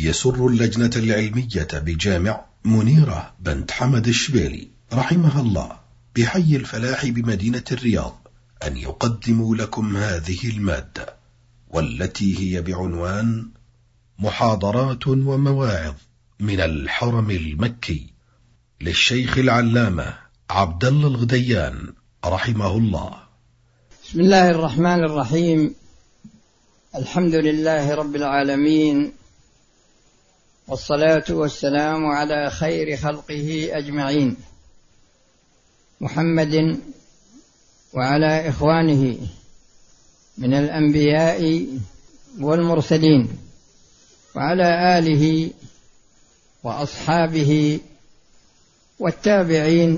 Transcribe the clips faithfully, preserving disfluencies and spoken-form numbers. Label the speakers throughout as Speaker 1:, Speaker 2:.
Speaker 1: يسر اللجنة العلمية بجامع منيرة بنت حمد الشبيلي رحمها الله بحي الفلاح بمدينة الرياض أن يقدموا لكم هذه المادة، والتي هي بعنوان محاضرات ومواعظ من الحرم المكي للشيخ العلامة عبد الله الغديان رحمه الله.
Speaker 2: بسم الله الرحمن الرحيم. الحمد لله رب العالمين، والصلاة والسلام على خير خلقه أجمعين، محمد وعلى إخوانه من الأنبياء والمرسلين، وعلى آله وأصحابه والتابعين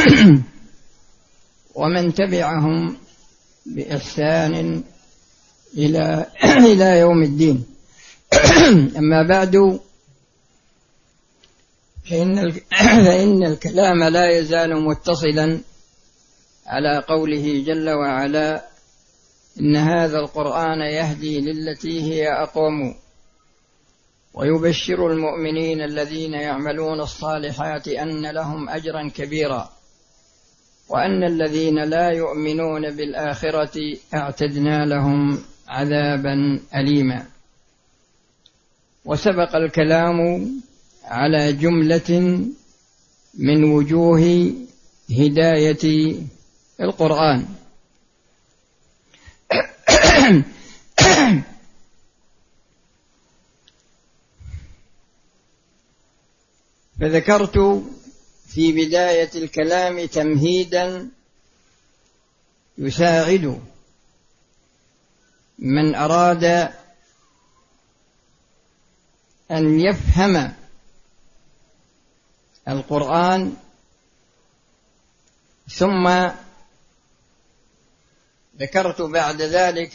Speaker 2: ومن تبعهم بإحسان إلى إلى يوم الدين. أما بعد، فإن فإن الكلام لا يزال متصلا على قوله جل وعلا: إن هذا القرآن يهدي للتي هي أقوم ويبشر المؤمنين الذين يعملون الصالحات أن لهم أجرا كبيرا وأن الذين لا يؤمنون بالآخرة أعتدنا لهم عذابا أليما. وسبق الكلام على جملة من وجوه هداية القرآن. فذكرت في بداية الكلام تمهيدا يساعد من أراد أن يفهم القرآن، ثم ذكرت بعد ذلك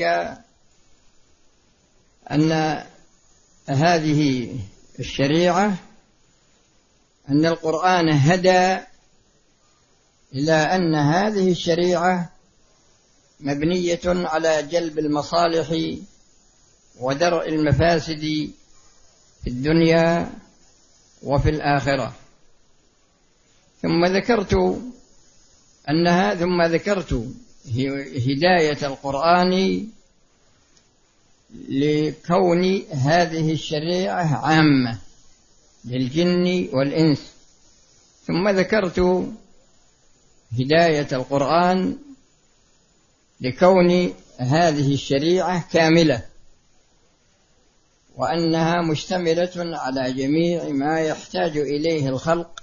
Speaker 2: أن هذه الشريعة أن القرآن هدى إلى أن هذه الشريعة مبنية على جلب المصالح ودرء المفاسد في الدنيا وفي الآخرة. ثم ذكرت أنها ثم ذكرت هداية القرآن لكون هذه الشريعة عامة للجن والإنس. ثم ذكرت هداية القرآن لكون هذه الشريعة كاملة، وأنها مشتملة على جميع ما يحتاج إليه الخلق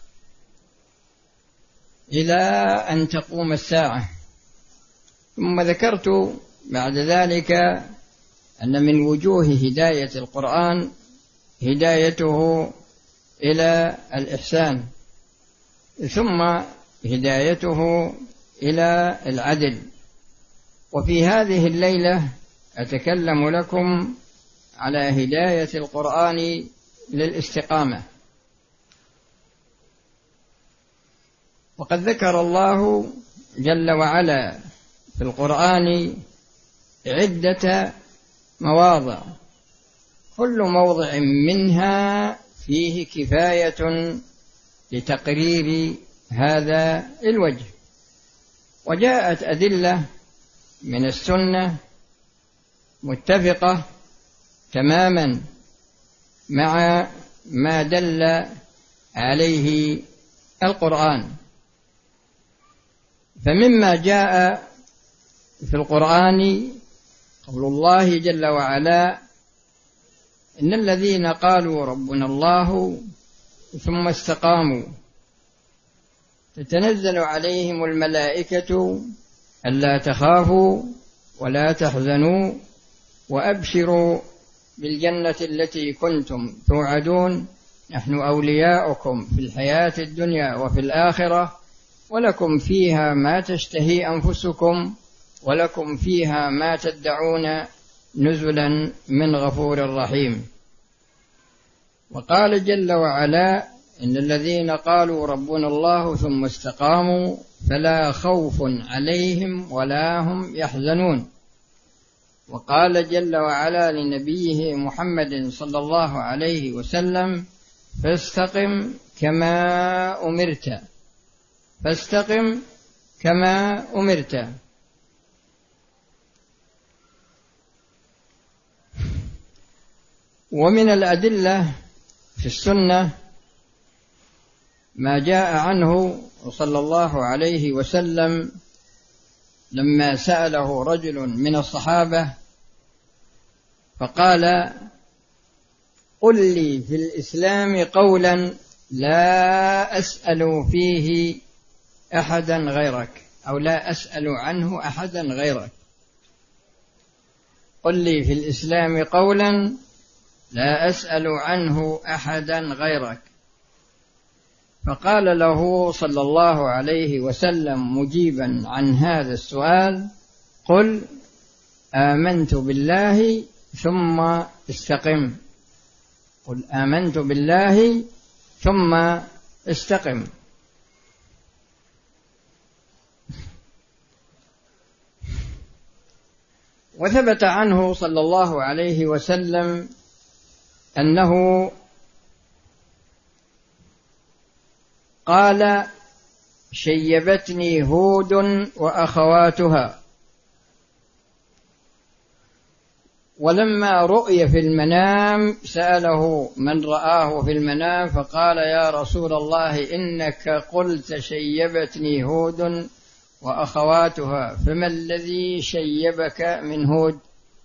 Speaker 2: إلى أن تقوم الساعة. ثم ذكرت بعد ذلك أن من وجوه هداية القرآن هدايته إلى الإحسان، ثم هدايته إلى العدل. وفي هذه الليلة أتكلم لكم على هداية القرآن للاستقامة. وقد ذكر الله جل وعلا في القرآن عدة مواضع، كل موضع منها فيه كفاية لتقرير هذا الوجه. وجاءت أدلة من السنة متفقة تماما مع ما دل عليه القرآن. فمما جاء في القرآن قول الله جل وعلا: إن الذين قالوا ربنا الله ثم استقاموا تتنزل عليهم الملائكة ألا تخافوا ولا تحزنوا وأبشروا بالجنة التي كنتم توعدون نحن أولياؤكم في الحياة الدنيا وفي الآخرة ولكم فيها ما تشتهي أنفسكم ولكم فيها ما تدعون نزلا من غفور رحيم. وقال جل وعلا: إن الذين قالوا ربنا الله ثم استقاموا فلا خوف عليهم ولا هم يحزنون. وقال جل وعلا لنبيه محمد صلى الله عليه وسلم: فاستقم كما أمرت فاستقم كما أمرت. ومن الأدلة في السنة ما جاء عنه صلى الله عليه وسلم لما سأله رجل من الصحابة فقال: قل لي في الإسلام قولا لا أسأل فيه أحدا غيرك، أو لا أسأل عنه أحدا غيرك. قل لي في الإسلام قولا لا أسأل عنه أحدا غيرك. فقال له صلى الله عليه وسلم مجيبا عن هذا السؤال: قل آمنت بالله ثم استقم. قل آمنت بالله ثم استقم. وثبت عنه صلى الله عليه وسلم أنه قال: شيبتني هود وأخواتها. ولما رؤي في المنام سأله من رآه في المنام فقال: يا رسول الله إنك قلت شيبتني هود وأخواتها، فما الذي شيبك من هود؟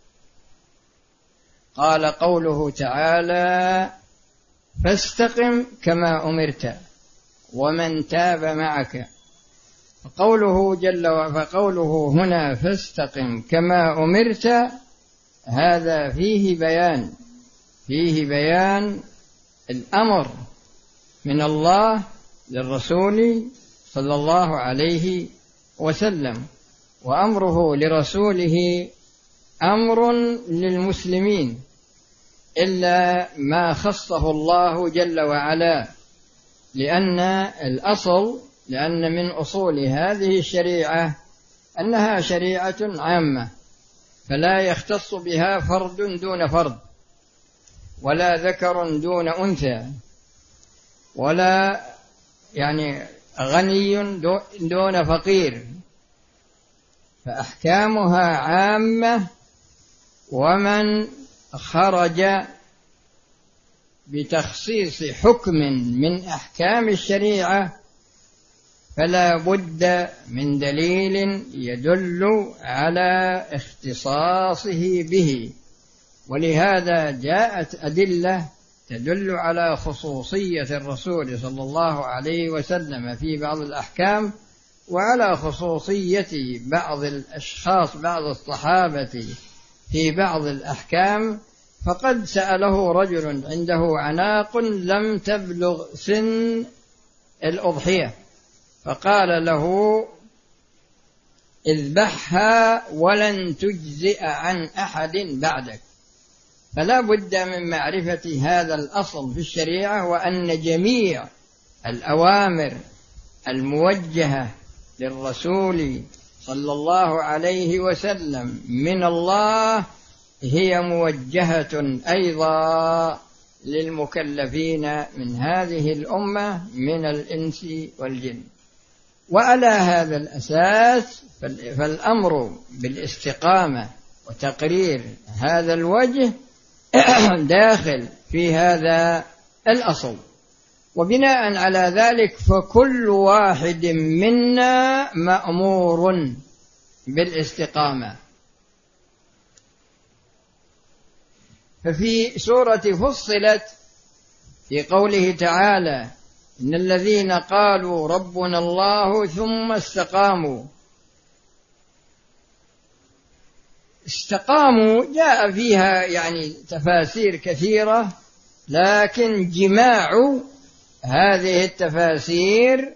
Speaker 2: قال: قوله تعالى: فاستقم كما أمرت ومن تاب معك. فقوله جل وعلا فقوله هنا فاستقم كما أمرت، هذا فيه بيان فيه بيان الأمر من الله للرسول صلى الله عليه وسلم، وأمره لرسوله أمر للمسلمين إلا ما خصه الله جل وعلا، لأن الأصل لأن من أصول هذه الشريعة أنها شريعة عامة، فلا يختص بها فرد دون فرد، ولا ذكر دون أنثى، ولا يعني غني دون فقير، فأحكامها عامة. ومن خرج بتخصيص حكم من أحكام الشريعة فلا بد من دليل يدل على اختصاصه به، ولهذا جاءت أدلة تدل على خصوصية الرسول صلى الله عليه وسلم في بعض الأحكام، وعلى خصوصية بعض الأشخاص بعض الصحابة في بعض الأحكام. فقد سأله رجل عنده عناق لم تبلغ سن الأضحية فقال له: اذبحها ولن تجزئ عن أحد بعدك. فلا بد من معرفة هذا الأصل في الشريعة، وأن جميع الأوامر الموجهة للرسول صلى الله عليه وسلم من الله هي موجهة أيضا للمكلفين من هذه الأمة من الإنس والجن. وعلى هذا الأساس فالأمر بالاستقامة وتقرير هذا الوجه داخل في هذا الأصل. وبناء على ذلك فكل واحد منا مأمور بالاستقامة. ففي سورة فصلت في قوله تعالى: إن الذين قالوا ربنا الله ثم استقاموا. استقاموا جاء فيها يعني تفاسير كثيرة، لكن جماع هذه التفاسير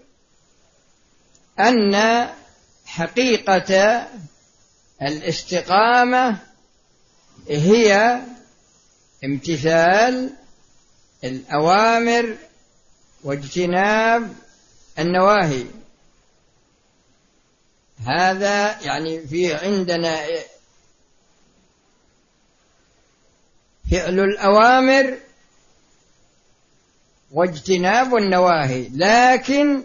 Speaker 2: أن حقيقة الاستقامة هي امتثال الأوامر واجتناب النواهي. هذا يعني في عندنا فعل الأوامر واجتناب النواهي، لكن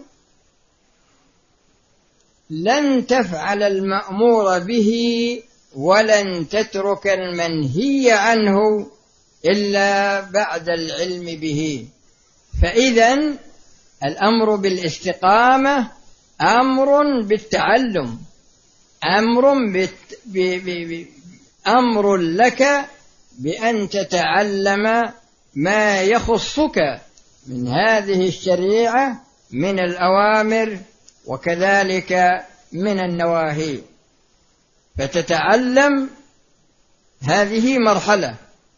Speaker 2: لن تفعل المأمور به ولن تترك المنهي عنه إلا بعد العلم به. فإذن الأمر بالاستقامة أمر بالتعلم، أمر, بت... ب... ب... ب... أمر لك بأن تتعلم ما يخصك من هذه الشريعة من الأوامر وكذلك من النواهي، فتتعلم هذه مرحلة،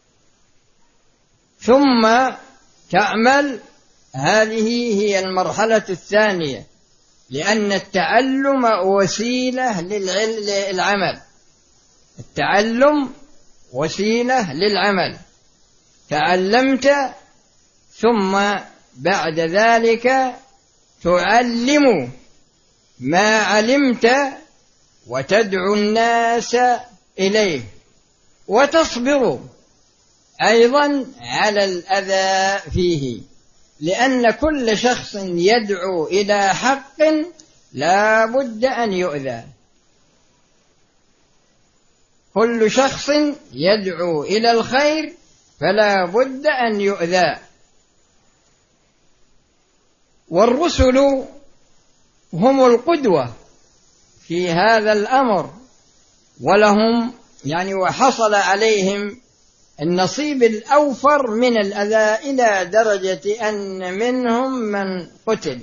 Speaker 2: ثم تعمل، هذه هي المرحلة الثانية، لأن التعلم وسيلة للعمل، التعلم وسيلة للعمل. تعلمت ثم بعد ذلك تعلم ما علمت وتدعو الناس إليه، وتصبر أيضا على الأذى فيه، لأن كل شخص يدعو إلى حق لا بد أن يؤذى، كل شخص يدعو إلى الخير فلا بد أن يؤذى. والرسل هم القدوة في هذا الأمر، ولهم يعني وحصل عليهم النصيب الأوفر من الأذى إلى درجة أن منهم من قتل.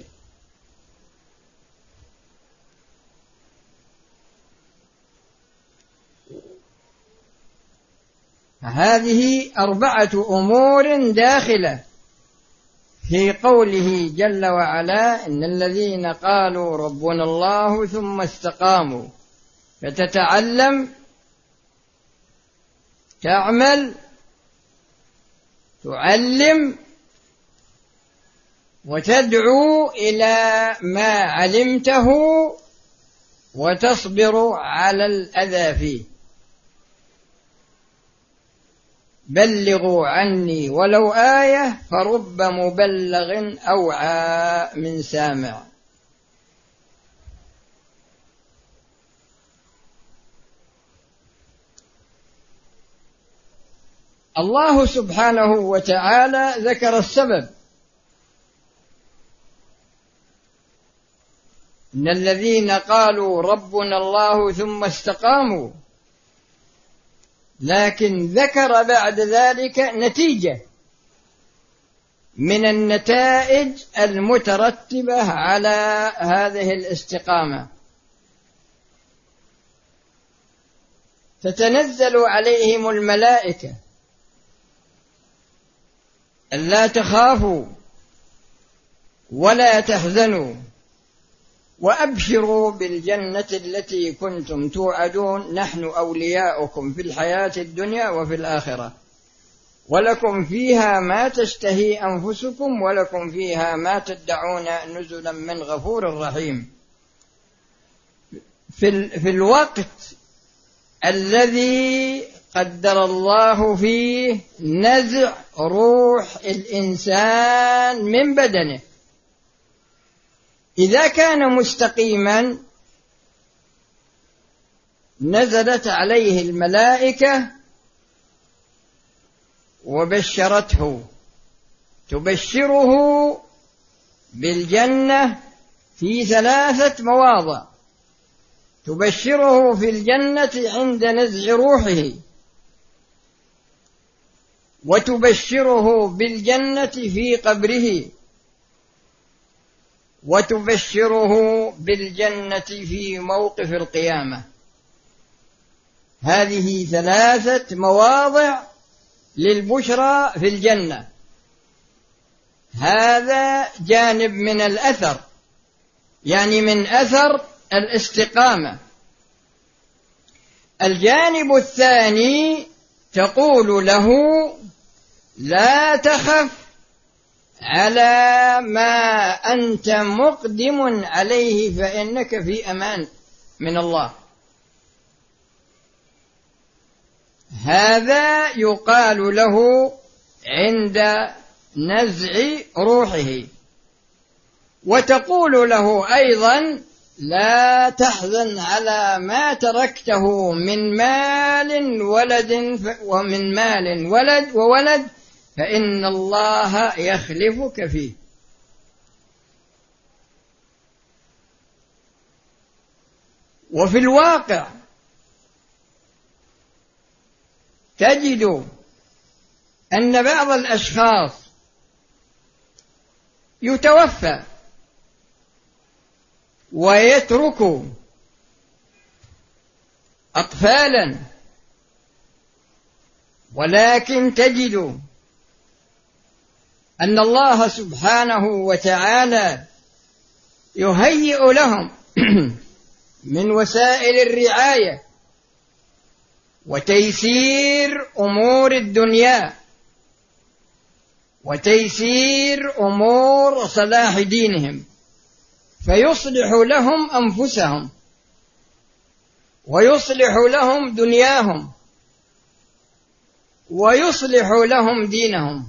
Speaker 2: هذه أربعة أمور داخلة في قوله جل وعلا: إن الذين قالوا ربنا الله ثم استقاموا. فتتعلم، تعمل، تعلم، وتدعو إلى ما علمته، وتصبر على الأذى فيه. بلغوا عني ولو آية فرب مبلغ أوعى من سامع. الله سبحانه وتعالى ذكر السبب: إن الذين قالوا ربنا الله ثم استقاموا، لكن ذكر بعد ذلك نتيجة من النتائج المترتبة على هذه الاستقامة. تتنزل عليهم الملائكة ألا تخافوا ولا تحزنوا وأبشروا بالجنة التي كنتم توعدون، نحن أولياؤكم في الحياة الدنيا وفي الآخرة، ولكم فيها ما تشتهي أنفسكم ولكم فيها ما تدعون نزلا من غفور رحيم. في الوقت الذي قدر الله فيه نزع روح الإنسان من بدنه، إذا كان مستقيما نزلت عليه الملائكة وبشرته، تبشره بالجنة في ثلاثة مواضع: تبشره في الجنة عند نزع روحه، وتبشره بالجنة في قبره، وتبشره بالجنة في موقف القيامة. هذه ثلاثة مواضع للبشرى في الجنة. هذا جانب من الأثر، يعني من أثر الاستقامة. الجانب الثاني تقول له: لا تخف على ما أنت مقدم عليه فإنك في أمان من الله. هذا يقال له عند نزع روحه. وتقول له أيضا لا تحزن على ما تركته من مال ولد ومن مال ولد وولد فإن الله يخلفك فيه. وفي الواقع تجد أن بعض الأشخاص يتوفى ويترك أطفالا، ولكن تجد أن الله سبحانه وتعالى يهيئ لهم من وسائل الرعاية وتيسير أمور الدنيا وتيسير أمور صلاح دينهم، فيصلح لهم أنفسهم ويصلح لهم دنياهم ويصلح لهم دينهم.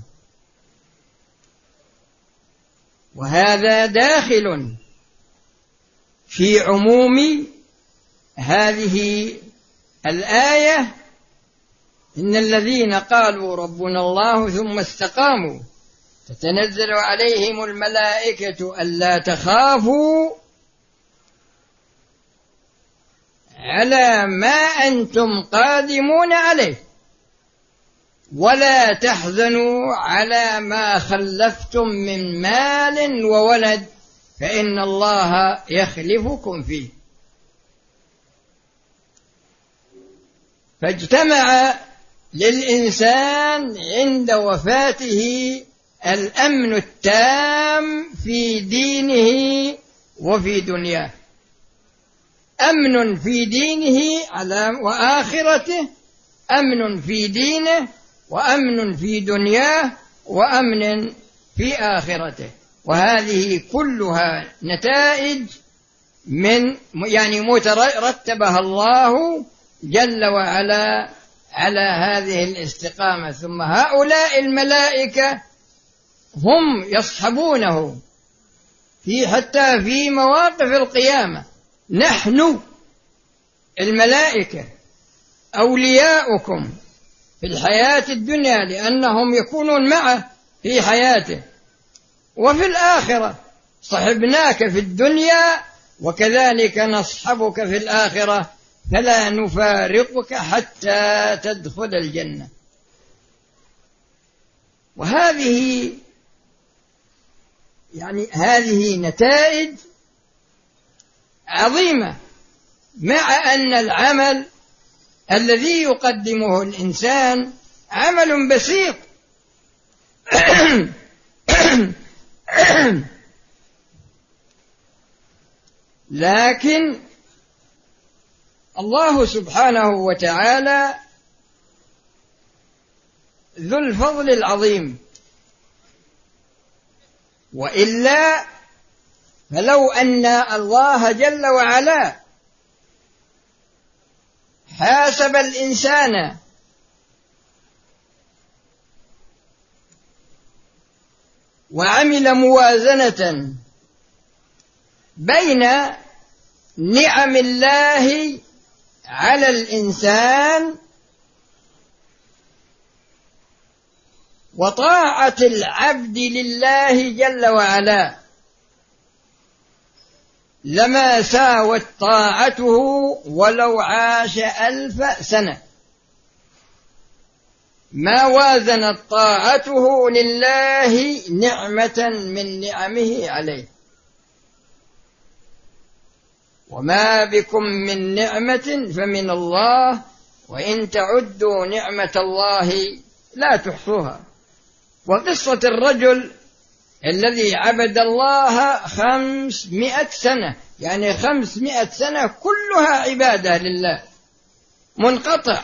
Speaker 2: وهذا داخل في عموم هذه الآية: إن الذين قالوا ربنا الله ثم استقاموا تتنزل عليهم الملائكة ألا تخافوا على ما أنتم قادمون عليه ولا تحزنوا على ما خلفتم من مال وولد فإن الله يخلفكم فيه. فاجتمع للإنسان عند وفاته الأمن التام في دينه وفي دنياه، أمن في دينه على وآخرته، أمن في دينه وأمن في دنياه وأمن في آخرته. وهذه كلها نتائج من يعني مترتبها الله جل وعلا على هذه الاستقامة. ثم هؤلاء الملائكة هم يصحبونه في حتى في مواقف القيامة. نحن الملائكة أولياؤكم في الحياة الدنيا لأنهم يكونون معه في حياته، وفي الآخرة صحبناك في الدنيا وكذلك نصحبك في الآخرة فلا نفارقك حتى تدخل الجنة. وهذه يعني هذه نتائج عظيمة، مع أن العمل الذي يقدمه الإنسان عمل بسيط لكن الله سبحانه وتعالى ذو الفضل العظيم، وإلا فلو أن الله جل وعلا حاسب الإنسان وعمل موازنة بين نعم الله على الإنسان وطاعة العبد لله جل وعلا لما ساوت طاعته ولو عاش ألف سنة، ما وازنت طاعته لله نعمة من نعمه عليه. وما بكم من نعمة فمن الله وإن تعدوا نعمة الله لا تحصوها. وقصة الرجل الذي عبد الله خمسمائة سنة، يعني خمسمائة سنة كلها عبادة لله منقطع،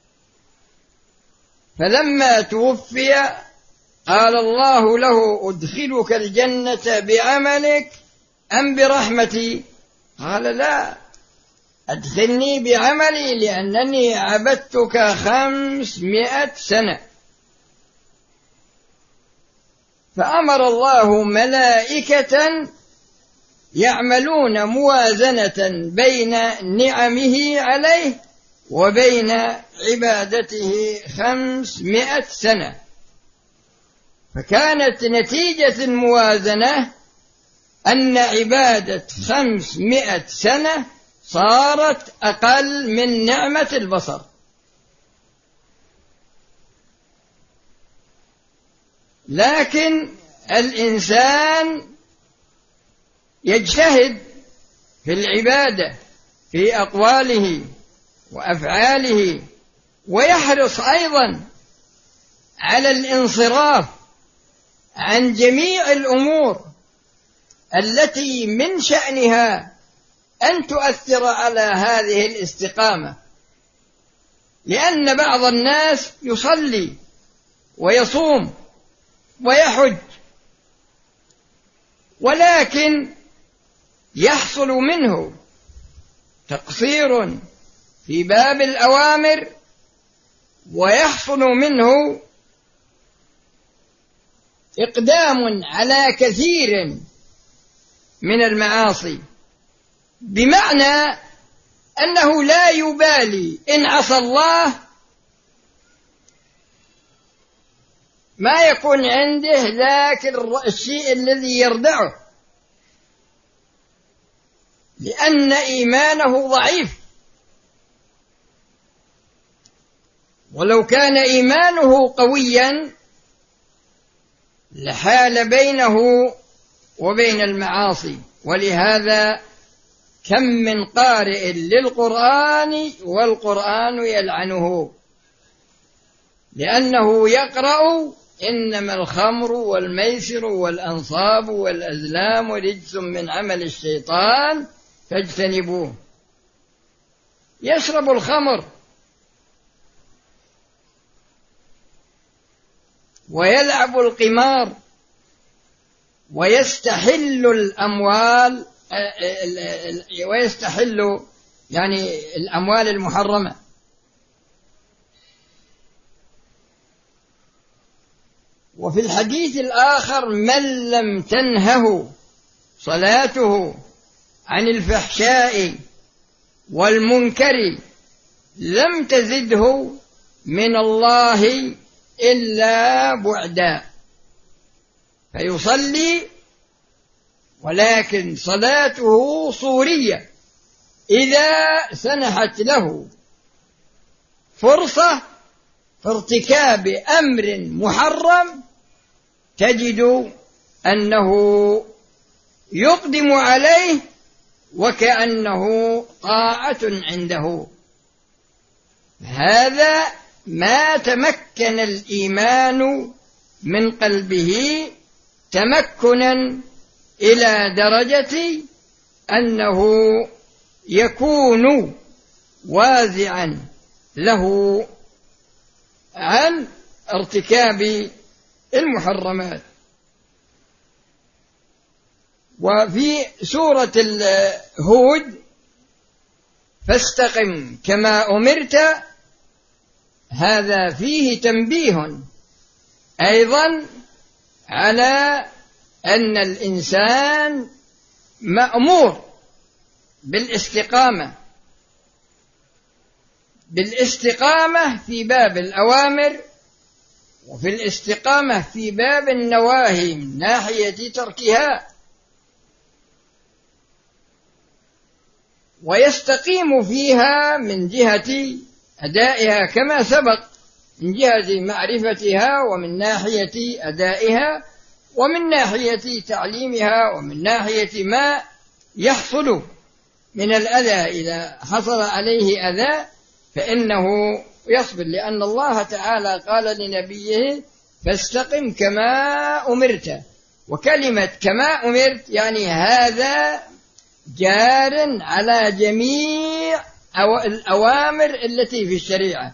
Speaker 2: فلما توفي قال الله له أدخلك الجنة بعملك أم برحمتي؟ قال لا، أدخلني بعملي لأنني عبدتك خمسمائة سنة. فأمر الله ملائكة يعملون موازنة بين نعمه عليه وبين عبادته خمسمائة سنة. فكانت نتيجة الموازنة أن عبادة خمسمائة سنة صارت أقل من نعمة البصر. لكن الإنسان يجتهد في العبادة في أقواله وأفعاله، ويحرص أيضا على الانصراف عن جميع الأمور التي من شأنها أن تؤثر على هذه الاستقامة. لأن بعض الناس يصلي ويصوم ويحج، ولكن يحصل منه تقصير في باب الأوامر، ويحصل منه إقدام على كثير من المعاصي، بمعنى أنه لا يبالي إن عصى الله، ما يكون عنده ذاك الشيء الذي يردعه، لأن إيمانه ضعيف. ولو كان إيمانه قويا لحال بينه وبين المعاصي. ولهذا كم من قارئ للقرآن والقرآن يلعنه، لأنه يقرأ إنما الخمر والميسر والأنصاب والأزلام رجس من عمل الشيطان فاجتنبوه. يشرب الخمر ويلعب القمار ويستحل الأموال ويستحل يعني الأموال المحرمة. وفي الحديث الآخر: من لم تنهه صلاته عن الفحشاء والمنكر لم تزده من الله إلا بعدا. فيصلي ولكن صلاته صورية، إذا سنحت له فرصة في ارتكاب أمر محرم تجد أنه يقدم عليه وكأنه طاعة عنده. هذا ما تمكن الإيمان من قلبه تمكنا إلى درجة أنه يكون وازعا له عن ارتكاب المحرمات. وفي سورة هود: فاستقم كما أمرت، هذا فيه تنبيه أيضا على أن الإنسان مأمور بالاستقامة بالاستقامة في باب الأوامر، وفي الاستقامة في باب النواهي من ناحية تركها. ويستقيم فيها من جهة أدائها كما سبق، من جهة معرفتها ومن ناحية أدائها ومن ناحية تعليمها ومن ناحية ما يحصل من الأذى. إذا حصل عليه أذى فإنه يصبر، لأن الله تعالى قال لنبيه: فاستقم كما أمرت. وكلمة كما أمرت يعني هذا جار على جميع الأوامر التي في الشريعة،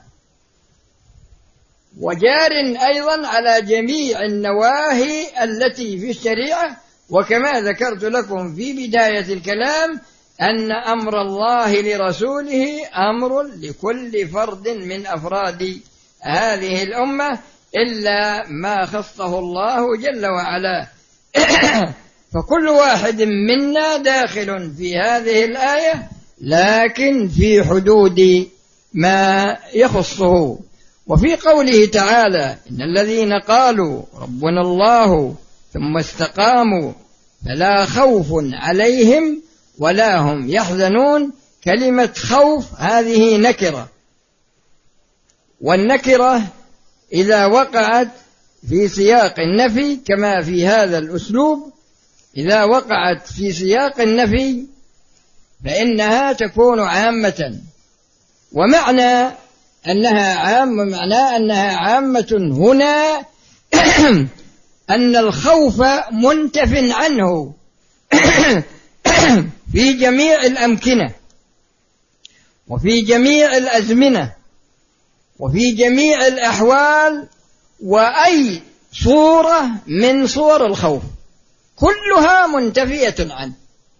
Speaker 2: وجار أيضا على جميع النواهي التي في الشريعة. وكما ذكرت لكم في بداية الكلام أن أمر الله لرسوله أمر لكل فرد من أفراد هذه الأمة إلا ما خصه الله جل وعلا. فكل واحد منا داخل في هذه الآية، لكن في حدود ما يخصه. وفي قوله تعالى: إن الذين قالوا ربنا الله ثم استقاموا فلا خوف عليهم ولا هم يحزنون. كلمة خوف هذه نكرة، والنكرة إذا وقعت في سياق النفي كما في هذا الأسلوب، إذا وقعت في سياق النفي فإنها تكون عامة، ومعنى أنها عامة معناه أنها عامة هنا أن الخوف منتف عنه في جميع الأمكنة وفي جميع الأزمنة وفي جميع الأحوال، وأي صورة من صور الخوف كلها منتفية عنه،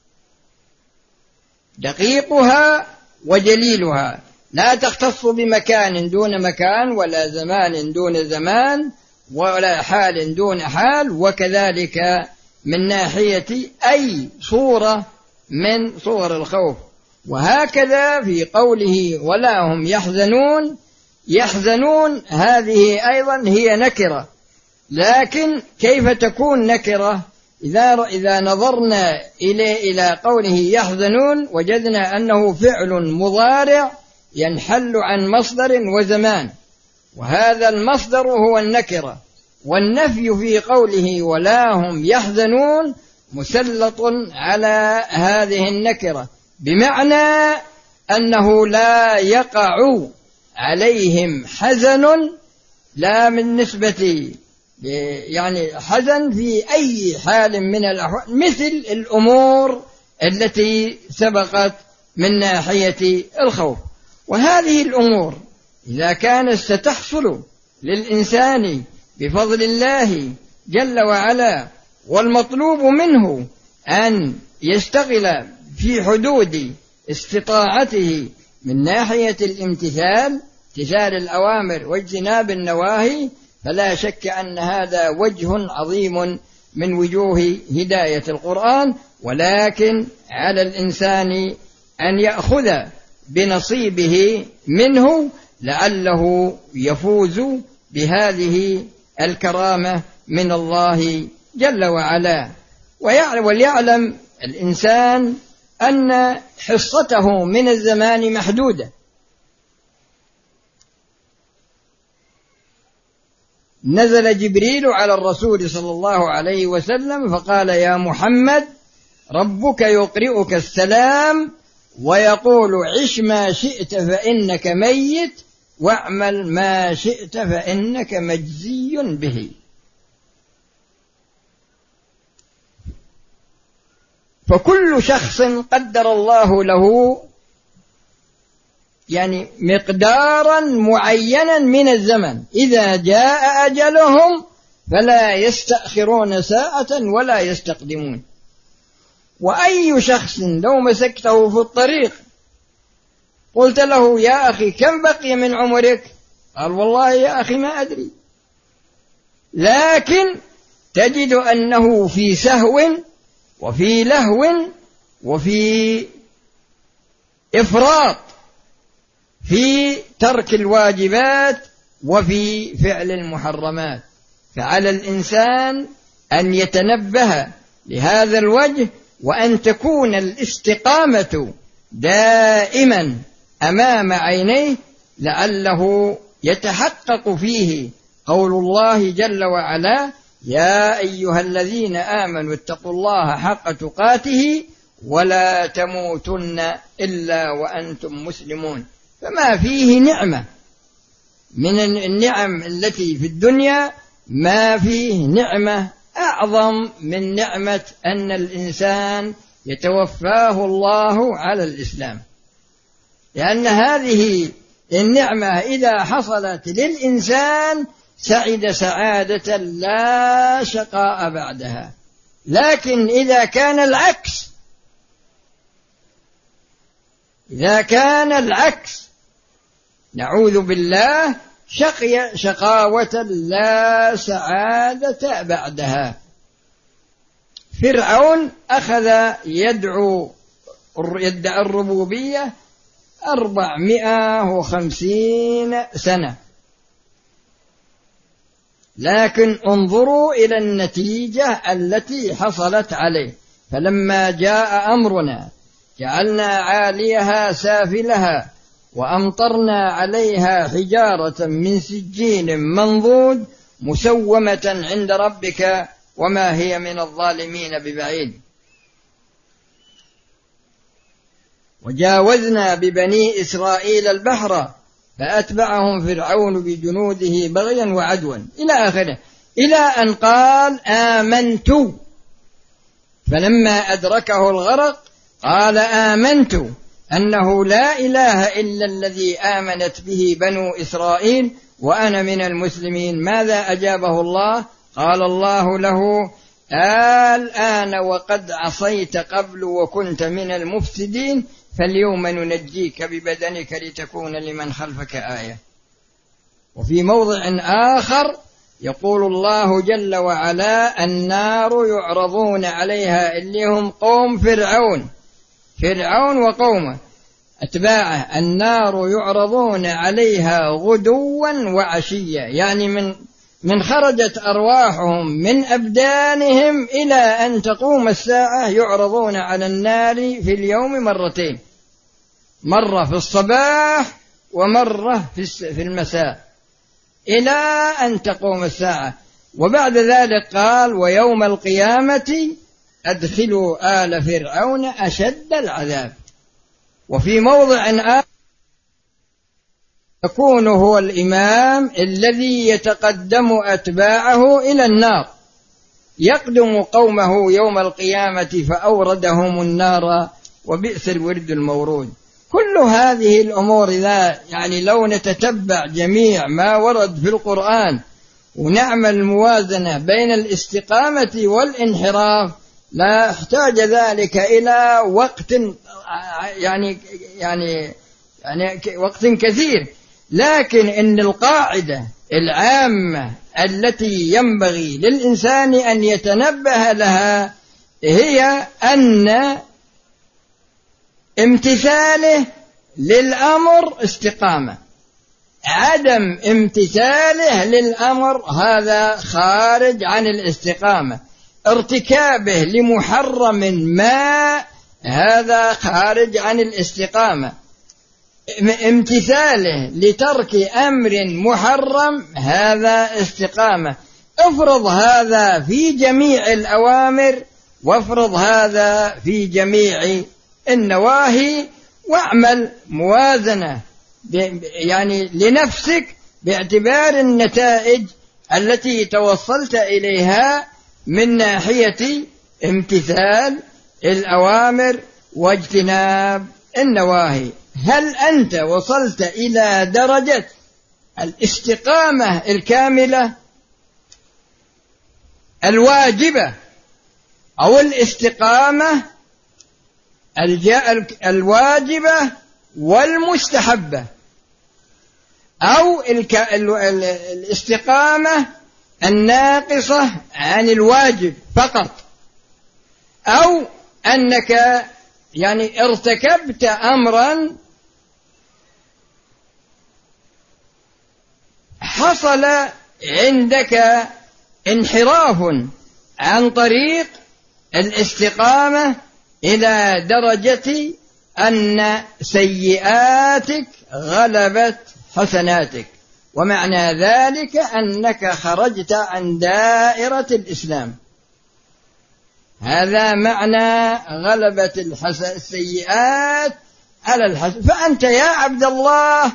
Speaker 2: دقيقها وجليلها، لا تختص بمكان دون مكان ولا زمان دون زمان ولا حال دون حال، وكذلك من ناحية أي صورة من صور الخوف. وهكذا في قوله ولا هم يحزنون، يحزنون هذه أيضا هي نكرة، لكن كيف تكون نكرة؟ إذا إذا نظرنا إلى إلى قوله يحزنون وجدنا أنه فعل مضارع ينحل عن مصدر وزمان، وهذا المصدر هو النكرة، والنفي في قوله ولا هم يحزنون مسلط على هذه النكرة، بمعنى أنه لا يقع عليهم حزن، لا من نسبة يعني حزن في أي حال من الأحوال، مثل الأمور التي سبقت من ناحية الخوف. وهذه الأمور إذا كانت ستحصل للإنسان بفضل الله جل وعلا، والمطلوب منه أن يشتغل في حدود استطاعته من ناحية الامتثال، امتثال الأوامر واجتناب النواهي، فلا شك أن هذا وجه عظيم من وجوه هداية القرآن. ولكن على الإنسان أن يأخذ بنصيبه منه لعله يفوز بهذه الكرامة من الله جل وعلا. وليعلم الإنسان أن حصته من الزمان محدودة. نزل جبريل على الرسول صلى الله عليه وسلم فقال: يا محمد ربك يقرئك السلام ويقول: عش ما شئت فإنك ميت، واعمل ما شئت فإنك مجزي به. فكل شخص قدر الله له يعني مقدارا معينا من الزمن، إذا جاء أجلهم فلا يستأخرون ساعة ولا يستقدمون. وأي شخص لو مسكته في الطريق قلت له: يا أخي كم بقي من عمرك؟ قال: والله يا أخي ما أدري. لكن تجد أنه في سهو وفي لهو وفي إفراط في ترك الواجبات وفي فعل المحرمات. فعلى الإنسان أن يتنبه لهذا الوجه، وأن تكون الاستقامة دائما أمام عينيه، لعله يتحقق فيه قول الله جل وعلا: يا أيها الذين آمنوا اتقوا الله حق تقاته ولا تموتن إلا وأنتم مسلمون. فما فيه نعمة من النعم التي في الدنيا، ما فيه نعمة أعظم من نعمة أن الإنسان يتوفاه الله على الإسلام، لأن هذه النعمة إذا حصلت للإنسان سعد سعادة لا شقاء بعدها. لكن إذا كان العكس، إذا كان العكس نعوذ بالله شقي شقاوة لا سعادة بعدها. فرعون أخذ يدعو يدعي الربوبية أربعمائة وخمسين سنة، لكن انظروا إلى النتيجة التي حصلت عليه. فلما جاء أمرنا جعلنا عاليها سافلها وأمطرنا عليها حجارة من سجيل منضود مسومة عند ربك وما هي من الظالمين ببعيد. وجاوزنا ببني إسرائيل البحر فأتبعهم فرعون بجنوده بغيا وعدوا إلى آخره، إلى أن قال آمنت. فلما أدركه الغرق قال آمنت أنه لا إله إلا الذي آمنت به بنو إسرائيل وأنا من المسلمين. ماذا أجابه الله؟ قال الله له الآن وقد عصيت قبل وكنت من المفسدين فاليوم ننجيك ببدنك لتكون لمن خلفك آية. وفي موضع آخر يقول الله جل وعلا النار يعرضون عليها اللي هم قوم فرعون فرعون وقومه أتباعه، النار يعرضون عليها غدوا وعشيا، يعني من من خرجت أرواحهم من أبدانهم إلى أن تقوم الساعة يعرضون على النار في اليوم مرتين، مرة في الصباح ومرة في المساء إلى أن تقوم الساعة. وبعد ذلك قال ويوم القيامة أدخلوا آل فرعون أشد العذاب. وفي موضع آخر يكون هو الإمام الذي يتقدم أتباعه إلى النار، يقدم قومه يوم القيامة فأوردهم النار وبئس الورد المورود. كل هذه الأمور إذا يعني لو نتتبع جميع ما ورد في القرآن ونعمل موازنة بين الاستقامة والانحراف لا احتاج ذلك إلى وقت يعني يعني يعني وقت كثير، لكن إن القاعدة العامة التي ينبغي للإنسان أن يتنبه لها هي أن امتثاله للأمر استقامة، عدم امتثاله للأمر هذا خارج عن الاستقامة، ارتكابه لمحرم ما هذا خارج عن الاستقامة، امتثاله لترك أمر محرم هذا استقامة. افرض هذا في جميع الأوامر وافرض هذا في جميع النواهي واعمل موازنة يعني لنفسك باعتبار النتائج التي توصلت إليها من ناحية امتثال الأوامر واجتناب النواهي. هل أنت وصلت إلى درجة الاستقامة الكاملة الواجبة أو الاستقامة الواجبة والمستحبة أو الاستقامة الناقصة عن الواجب فقط، أو أنك يعني ارتكبت أمرا حصل عندك انحراف عن طريق الاستقامة إلى درجة أن سيئاتك غلبت حسناتك، ومعنى ذلك أنك خرجت عن دائرة الإسلام. هذا معنى غلبة السيئات على الحسن. فأنت يا عبد الله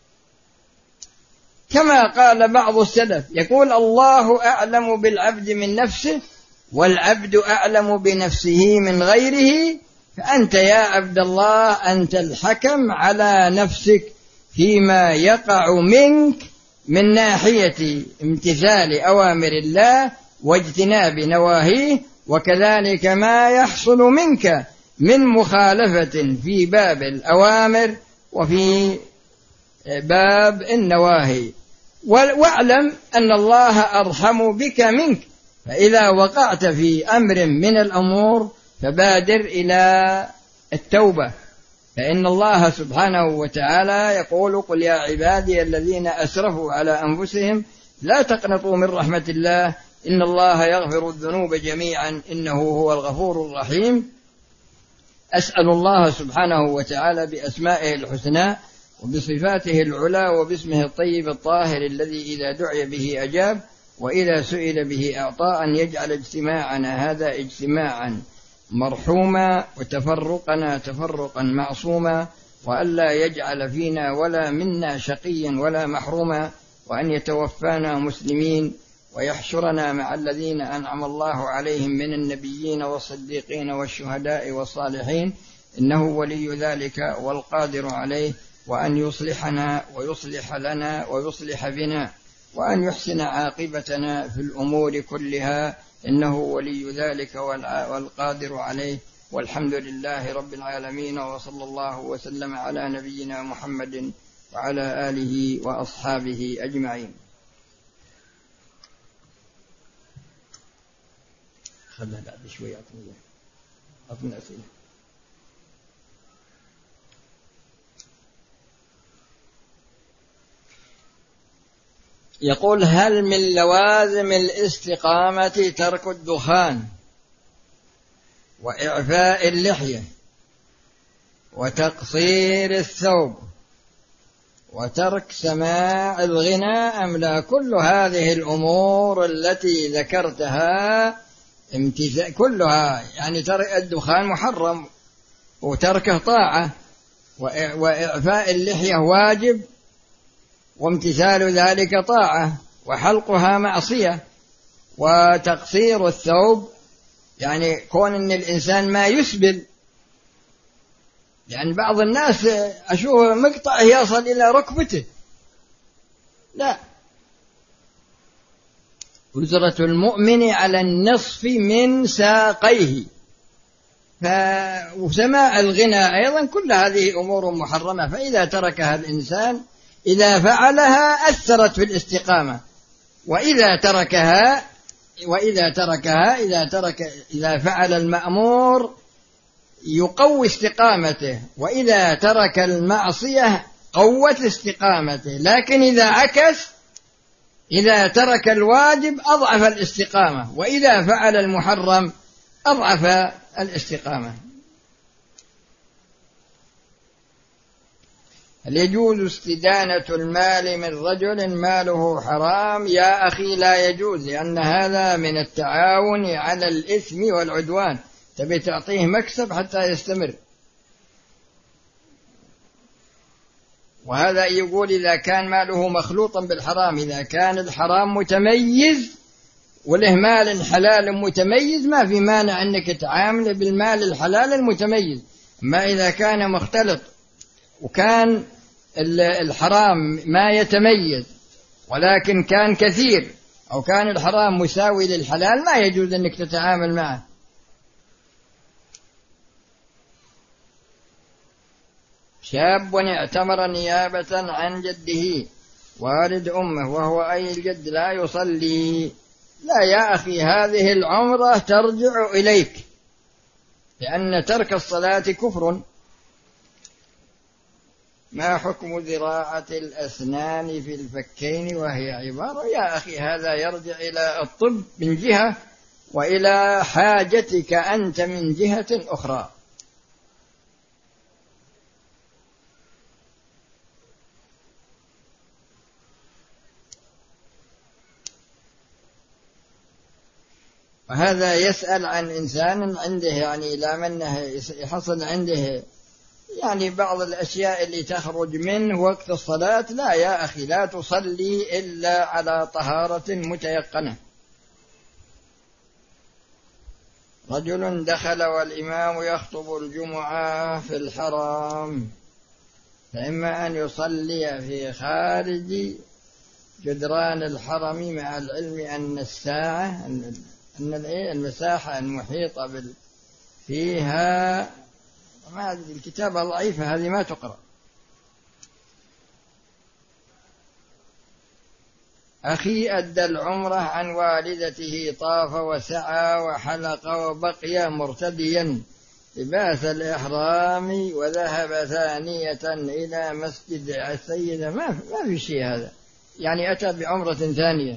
Speaker 2: كما قال بعض السلف يقول الله أعلم بالعبد من نفسه والعبد أعلم بنفسه من غيره، فأنت يا عبد الله أنت الحكم على نفسك فيما يقع منك من ناحية امتثال أوامر الله واجتناب نواهيه، وكذلك ما يحصل منك من مخالفة في باب الأوامر وفي باب النواهي. واعلم أن الله أرحم بك منك، فإذا وقعت في أمر من الأمور فبادر إلى التوبة، فإن الله سبحانه وتعالى يقول: قل يا عبادي الذين أسرفوا على أنفسهم لا تقنطوا من رحمة الله إن الله يغفر الذنوب جميعا إنه هو الغفور الرحيم. أسأل الله سبحانه وتعالى بأسمائه الحسنى وبصفاته العلى وباسمه الطيب الطاهر الذي إذا دعي به أجاب وإذا سئل به أعطى أن يجعل اجتماعنا هذا اجتماعا مرحوما وتفرقنا تفرقا معصوما، وألا يجعل فينا ولا منا شقيا ولا محروما، وأن يتوفانا مسلمين ويحشرنا مع الذين أنعم الله عليهم من النبيين والصديقين والشهداء والصالحين إنه ولي ذلك والقادر عليه، وأن يصلحنا ويصلح لنا ويصلح بنا، وأن يحسن عاقبتنا في الأمور كلها إنه ولي ذلك والقادر عليه. والحمد لله رب العالمين، وصلى الله وسلم على نبينا محمد وعلى آله وأصحابه أجمعين. خلنا بعد شوي أعطني أعطني أسئلة. يقول: هل من لوازم الاستقامة ترك الدخان وإعفاء اللحية وتقصير الثوب وترك سماع الغناء أم لا كل هذه الأمور التي ذكرتها امتثال كلها؟ يعني ترك الدخان محرم وتركه طاعة، وإعفاء اللحية واجب وامتثال ذلك طاعة، وحلقها معصية، وتقصير الثوب يعني كون أن الإنسان ما يسبل. يعني بعض الناس أشوف مقطع يصل إلى ركبته، لا، وزرة المؤمن على النصف من ساقيه. وسماع الغناء أيضا كل هذه أمور محرمة، فإذا تركها الإنسان إذا فعلها أثرت في الاستقامة، وإذا تركها وإذا تركها إذا ترك إذا فعل المأمور يقوي استقامته، وإذا ترك المعصية قوت استقامته. لكن إذا عكس، إذا ترك الواجب أضعف الاستقامة، وإذا فعل المحرم أضعف الاستقامة. هل يجوز استدانة المال من رجل ماله حرام؟ يا أخي لا يجوز، لأن هذا من التعاون على الإثم والعدوان، تبي تعطيه مكسب حتى يستمر. وهذا يقول إذا كان ماله مخلوطا بالحرام، إذا كان الحرام متميز وله مال حلال متميز ما في مانع أنك تعامل بالمال الحلال المتميز. ما إذا كان مختلط وكان الحرام ما يتميز ولكن كان كثير، أو كان الحرام مساوي للحلال، ما يجوز أنك تتعامل معه. شاب اعتمر نيابة عن جده والد أمه وهو أي الجد لا يصلي. لا يا أخي، هذه العمرة ترجع إليك، لأن ترك الصلاة كفر. ما حكم ذراعة الأسنان في الفكين وهي عبارة؟ يا أخي هذا يرجع إلى الطب من جهة، وإلى حاجتك أنت من جهة أخرى. وهذا يسأل عن إنسان عنده يعني لا منه يحصل عنده يعني بعض الأشياء اللي تخرج منه وقت الصلاة. لا يا أخي، لا تصلي إلا على طهارة متيقنة. رجل دخل والإمام يخطب الجمعة في الحرم، فإما أن يصلي في خارج جدران الحرم مع العلم أن الساعة أن المساحة المحيطة فيها ما هذه الكتابة ضعيفة، هذه ما تقرأ. أخي أدى العمرة عن والدته، طاف وسعى وحلق وبقي مرتديا لباس الإحرام وذهب ثانية إلى مسجد السيدة. ما ما في شيء هذا، يعني أتى بعمرة ثانية.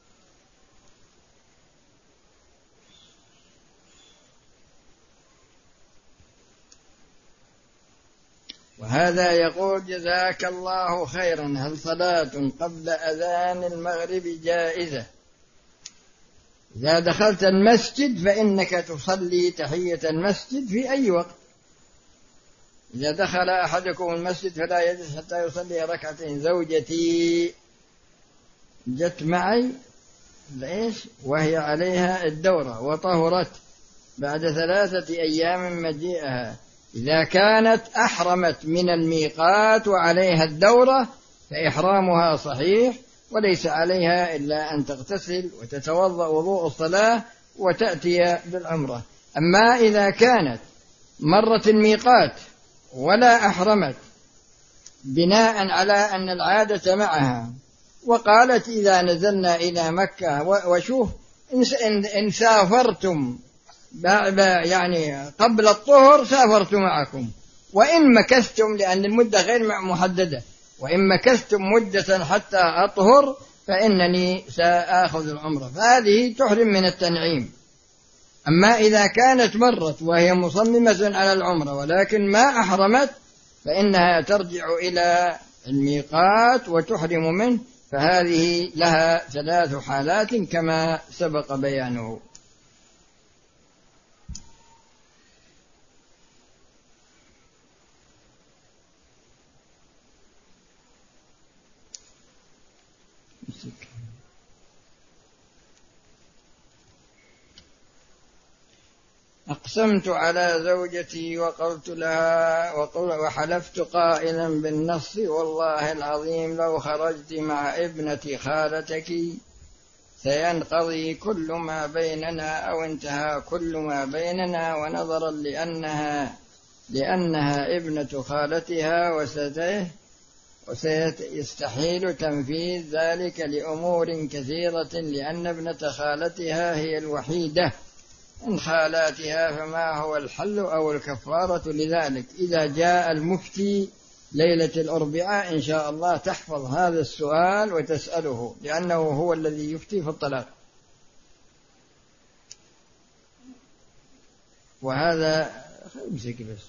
Speaker 2: وهذا يقول: جزاك الله خيرا، هل صلاة قبل أذان المغرب جائزة؟ إذا دخلت المسجد فإنك تصلي تحية المسجد في أي وقت. إذا دخل أحدكم المسجد فلا يجلس حتى يصلي ركعتين. زوجتي جت معي ليش وهي عليها الدورة وطهرت بعد ثلاثة أيام من مجيئها. إذا كانت أحرمت من الميقات وعليها الدورة فإحرامها صحيح، وليس عليها إلا أن تغتسل وتتوضأ وضوء الصلاة وتأتي بالعمرة. أما إذا كانت مرت الميقات ولا أحرمت بناء على أن العادة معها، وقالت إذا نزلنا إلى مكة وشوف إن سافرتم يعني قبل الطهر سافرت معكم، وإن مكثتم لأن المدة غير محددة، وإن مكثتم مدة حتى أطهر فإنني سآخذ العمرة، فهذه تحرم من التنعيم. أما إذا كانت مرت وهي مصممة على العمرة ولكن ما أحرمت فإنها ترجع إلى الميقات وتحرم منه، فهذه لها ثلاث حالات كما سبق بيانه. أقسمت على زوجتي وقلت لها وحلفت قائلا بالنص والله العظيم لو خرجت مع ابنة خالتك سينقضي كل ما بيننا أو انتهى كل ما بيننا، ونظرا لأنها لأنها ابنة خالتها وسيستحيل تنفيذ ذلك لأمور كثيرة، لأن ابنة خالتها هي الوحيدة من خالاتها، فما هو الحل أو الكفارة لذلك؟ إذا جاء المفتي ليلة الأربعاء إن شاء الله تحفظ هذا السؤال وتسأله، لأنه هو الذي يفتي في الطلاق. وهذا امسك بس.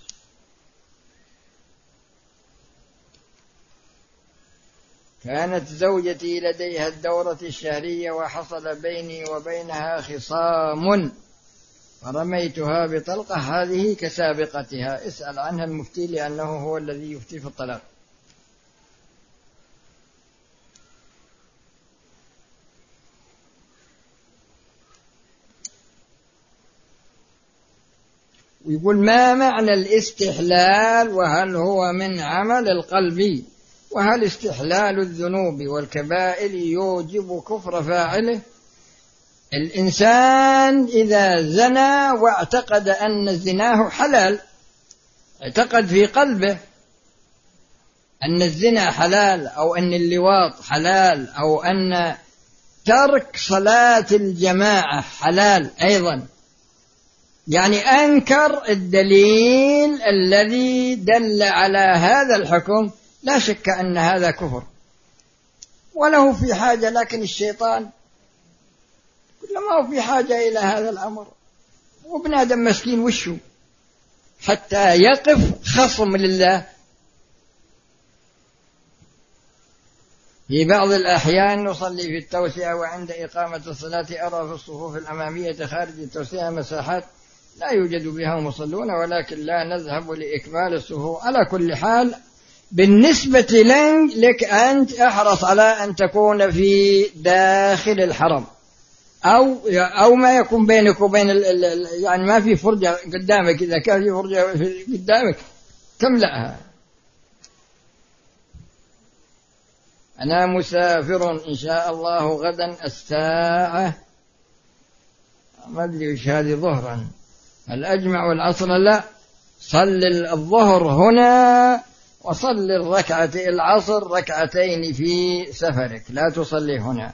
Speaker 2: كانت زوجتي لديها الدورة الشهرية وحصل بيني وبينها خصام فرميتها بطلقة، هذه كسابقتها. اسأل عنها المفتي لأنه هو الذي يفتي في الطلاق. ويقول: ما معنى الاستحلال، وهل هو من عمل القلب، وهل استحلال الذنوب والكبائر يوجب كفر فاعله؟ الإنسان إذا زنى واعتقد أن زناه حلال، اعتقد في قلبه أن الزنا حلال أو أن اللواط حلال أو أن ترك صلاة الجماعة حلال أيضا، يعني أنكر الدليل الذي دل على هذا الحكم، لا شك أن هذا كفر وله في حاجة. لكن الشيطان كلما هو في حاجة إلى هذا الأمر، وابن آدم مسكين وشه حتى يقف خصم لله. في بعض الأحيان نصلي في التوسعة، وعند إقامة الصلاة أرى في الصفوف الأمامية خارج التوسعة مساحات لا يوجد بها مصلون، ولكن لا نذهب لإكمال الصفوف. على كل حال بالنسبة لك أنت احرص على أن تكون في داخل الحرم، أو أو ما يكون بينك وبين يعني ما في فرجة قدامك. إذا كان في فرجة قدامك تملأها. أنا مسافر إن شاء الله غدا الساعة ما أدري وش هذه ظهرا، الأجمع والعصر لا، صل الظهر هنا وصل الركعة العصر ركعتين في سفرك، لا تصلي هنا.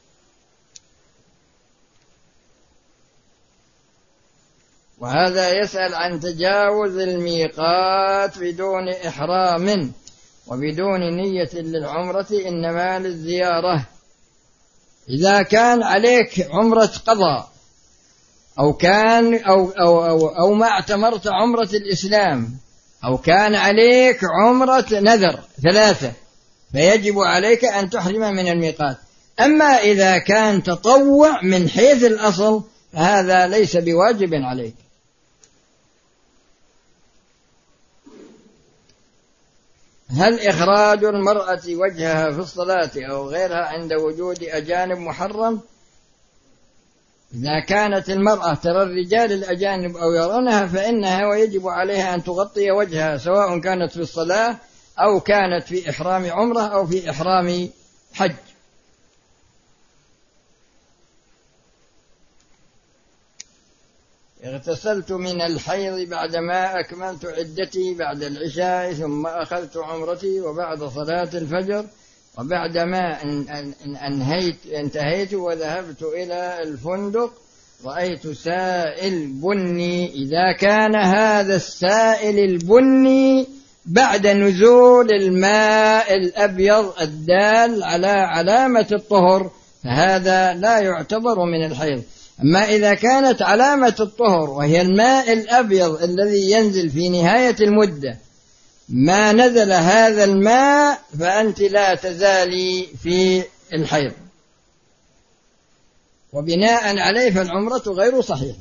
Speaker 2: وهذا يسأل عن تجاوز الميقات بدون إحرام وبدون نية للعمرة، إنما للزيارة. إذا كان عليك عمرة قضاء أو كان أو أو أو, أو ما اعتمرت عمرة الإسلام، أو كان عليك عمرة نذر ثلاثة، فيجب عليك أن تحرم من الميقات. أما إذا كان تطوع من حيث الأصل فهذا ليس بواجب عليك. هل إخراج المرأة وجهها في الصلاة أو غيرها عند وجود أجانب محرم؟ إذا كانت المرأة ترى الرجال الأجانب أو يرونها فإنها ويجب عليها أن تغطي وجهها، سواء كانت في الصلاة أو كانت في إحرام عمرة أو في إحرام حج. اغتسلت من الحيض بعدما أكملت عدتي بعد العشاء، ثم أخذت عمرتي وبعد صلاة الفجر، وبعدما انهيت انتهيت وذهبت إلى الفندق رأيت سائل بني. إذا كان هذا السائل البني بعد نزول الماء الأبيض الدال على علامة الطهر فهذا لا يعتبر من الحيض. أما إذا كانت علامة الطهر وهي الماء الأبيض الذي ينزل في نهاية المدة ما نزل هذا الماء فأنت لا تزالي في الحيض، وبناء عليه فالعمرة غير صحيحة.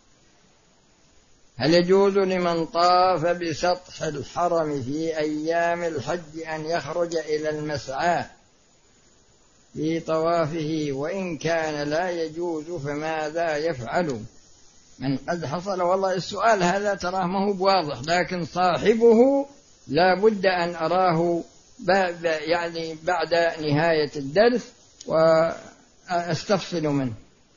Speaker 2: هل يجوز لمن طاف بسطح الحرم في أيام الحج أن يخرج إلى المسعى في طوافه، وإن كان لا يجوز فماذا يفعل من قد حصل؟ والله السؤال هذا تراه ما هو بواضح، لكن صاحبه لا بد أن أراه يعني بعد نهاية الدرس وأستفصل منه.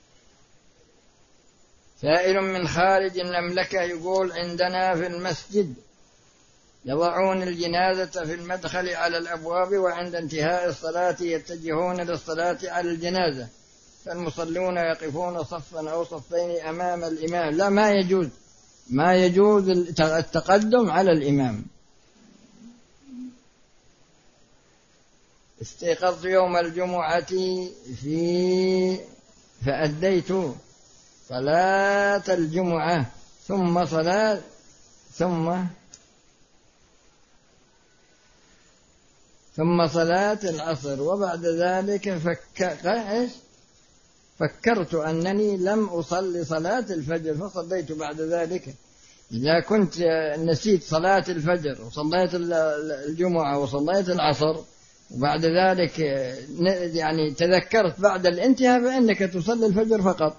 Speaker 2: سائل من خارج المملكة يقول: عندنا في المسجد يضعون الجنازة في المدخل على الأبواب، وعند انتهاء الصلاة يتجهون للصلاة على الجنازة، فالمصلون يقفون صفا أو صفين أمام الإمام. لا، ما يجوز ما يجوز التقدم على الإمام. استيقظت يوم الجمعة في فأديت صلاة الجمعة ثم صلاة ثم ثم صلاة العصر، وبعد ذلك فك... فكرت أنني لم أصلي صلاة الفجر فصليت بعد ذلك. إذا كنت نسيت صلاة الفجر وصليت الجمعة وصليت العصر وبعد ذلك يعني تذكرت بعد الانتهاء فإنك تصلي الفجر فقط.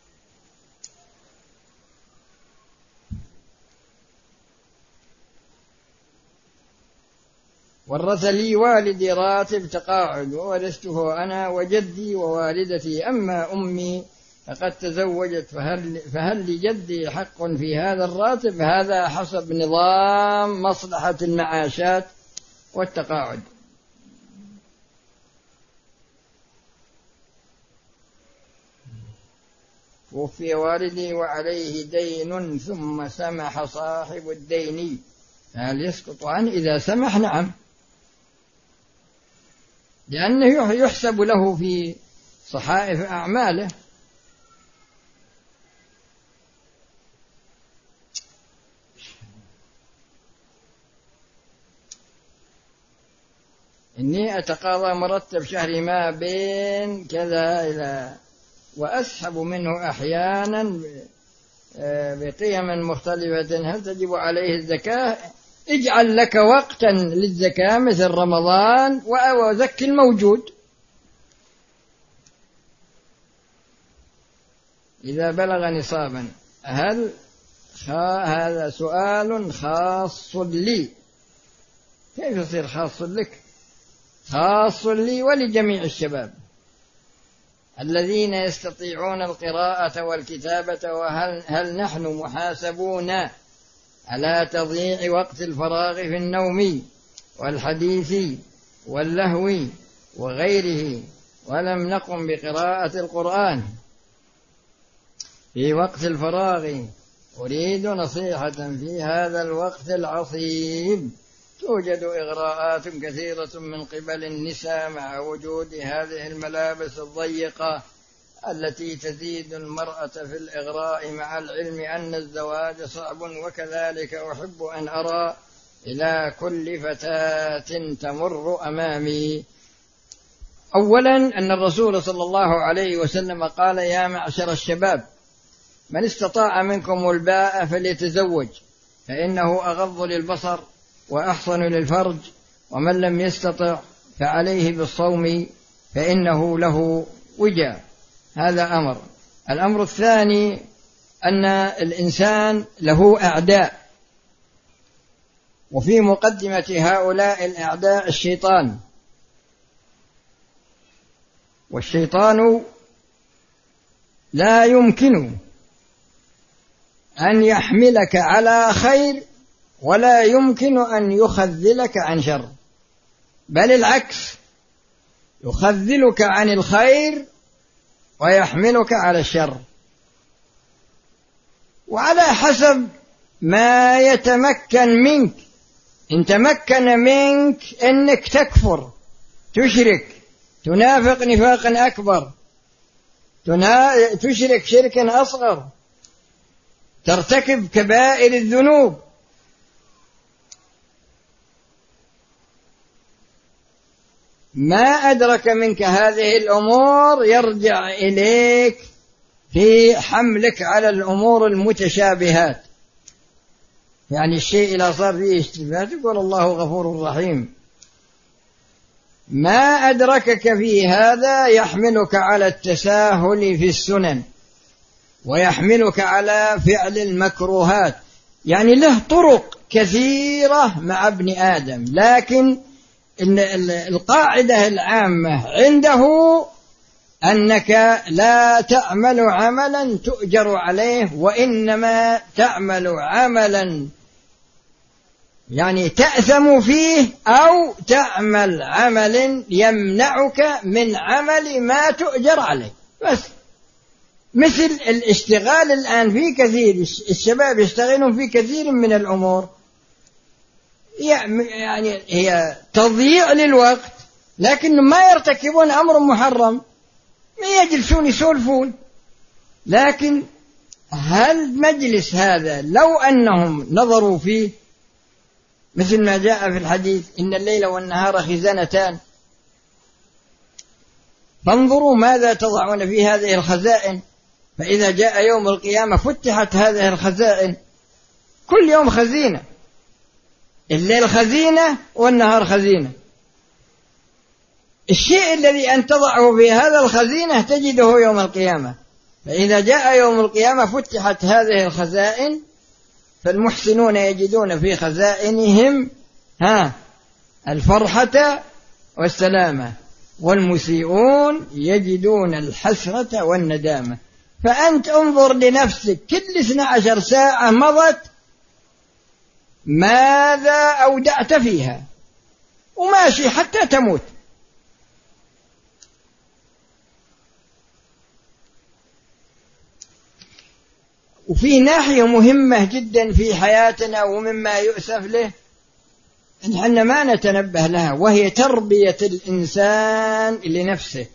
Speaker 2: ورث لي والدي راتب تقاعد وورثته أنا وجدي ووالدتي، أما أمي فقد تزوجت، فهل, فهل لجدي حق في هذا الراتب؟ هذا حسب نظام مصلحة المعاشات والتقاعد. توفي والدي وعليه دين ثم سمح صاحب الدين، هل يسقط عنه؟ إذا سمح نعم، لأنه يحسب له في صحائف أعماله. إني أتقاضى مرتب شهري ما بين كذا إلى وأسحب منه أحيانا بقيم مختلفة، هل تجب عليه الزكاة؟ اجعل لك وقتا للزكاة مثل رمضان وزكي الموجود. إذا بلغ نصابا. هل هذا سؤال خاص لي؟ كيف يصير خاص لك؟ خاص لي ولجميع الشباب الذين يستطيعون القراءة والكتابة. وهل هل نحن محاسبون على تضييع وقت الفراغ في النوم والحديث واللهو وغيره، ولم نقم بقراءة القرآن في وقت الفراغ. أريد نصيحة في هذا الوقت العصيب. توجد إغراءات كثيرة من قبل النساء مع وجود هذه الملابس الضيقة التي تزيد المرأة في الإغراء، مع العلم أن الزواج صعب. وكذلك أحب أن أرى إلى كل فتاة تمر أمامي أولا أن الرسول صلى الله عليه وسلم قال: يا معشر الشباب، من استطاع منكم الباءة فليتزوج، فإنه أغض للبصر وأحصن للفرج، ومن لم يستطع فعليه بالصوم فإنه له وجاء. هذا أمر. الأمر الثاني أن الإنسان له أعداء، وفي مقدمة هؤلاء الأعداء الشيطان، والشيطان لا يمكن أن يحملك على خير ولا يمكن أن يخذلك عن شر، بل العكس، يخذلك عن الخير ويحملك على الشر، وعلى حسب ما يتمكن منك. إن تمكن منك أنك تكفر، تشرك، تنافق نفاقا أكبر، تشرك شركا أصغر، ترتكب كبائر الذنوب، ما أدرك منك هذه الأمور يرجع إليك في حملك على الأمور المتشابهات. يعني الشيء إذا صار فيه اشتباهات يقول الله غفور رحيم. ما أدركك في هذا يحملك على التساهل في السنن، ويحملك على فعل المكروهات. يعني له طرق كثيرة مع ابن آدم، لكن القاعدة العامة عنده أنك لا تعمل عملا تؤجر عليه، وإنما تعمل عملا يعني تأثم فيه، أو تعمل عمل يمنعك من عمل ما تؤجر عليه بس. مثل الاشتغال الآن في كثير الشباب يشتغلون في كثير من الأمور، يعني هي تضييع للوقت، لكن ما يرتكبون أمر محرم، ما يجلسون يسولفون. لكن هل مجلس هذا لو أنهم نظروا فيه مثل ما جاء في الحديث: إن الليل والنهار خزانتان، فانظروا ماذا تضعون في هذه الخزائن، فإذا جاء يوم القيامة فتحت هذه الخزائن، كل يوم خزينة، الليل خزينة والنهار خزينة. الشيء الذي أن تضعه في هذا الخزينة تجده يوم القيامة، فإذا جاء يوم القيامة فتحت هذه الخزائن، فالمحسنون يجدون في خزائنهم ها الفرحة والسلامة، والمسيئون يجدون الحسرة والندامة. فأنت انظر لنفسك كل اثنتي عشرة ساعة مضت ماذا أودعت فيها، وماشي حتى تموت. وفي ناحية مهمة جدا في حياتنا ومما يؤسف له إن احنا ما نتنبه لها، وهي تربية الإنسان لنفسه